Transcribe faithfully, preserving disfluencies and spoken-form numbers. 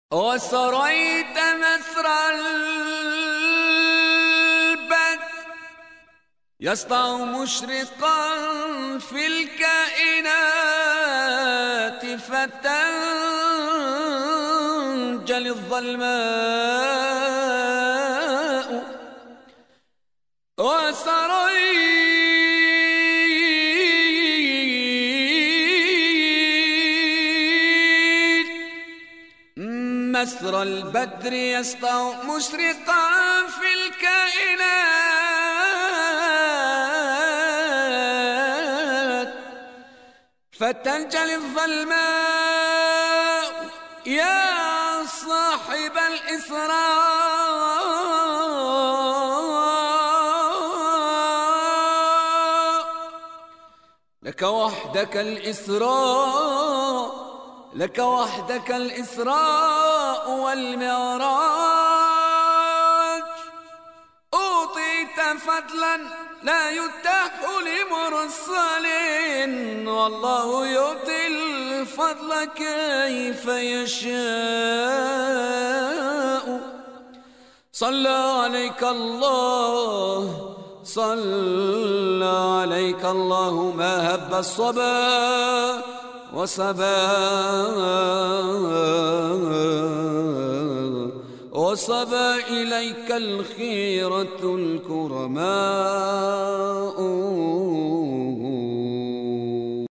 وسريت مثر البدر يسطع مشرقا في الكائنات فتنجلي الظلماء. وسريت مسر البدر يسطع مشرقا في الكائنات فتنجلي الظلماء. يا صاحب الإسراء لك وحدك الإسراء، لك وحدك الإسراء والمعراج. أوطيت فضلا لا يتاح لمرسل، والله يعطي الفضل كيف يشاء. صلى عليك الله، صلى عليك الله ما هب الصبا وصبا وصبا إليك الخيرة الكرماء.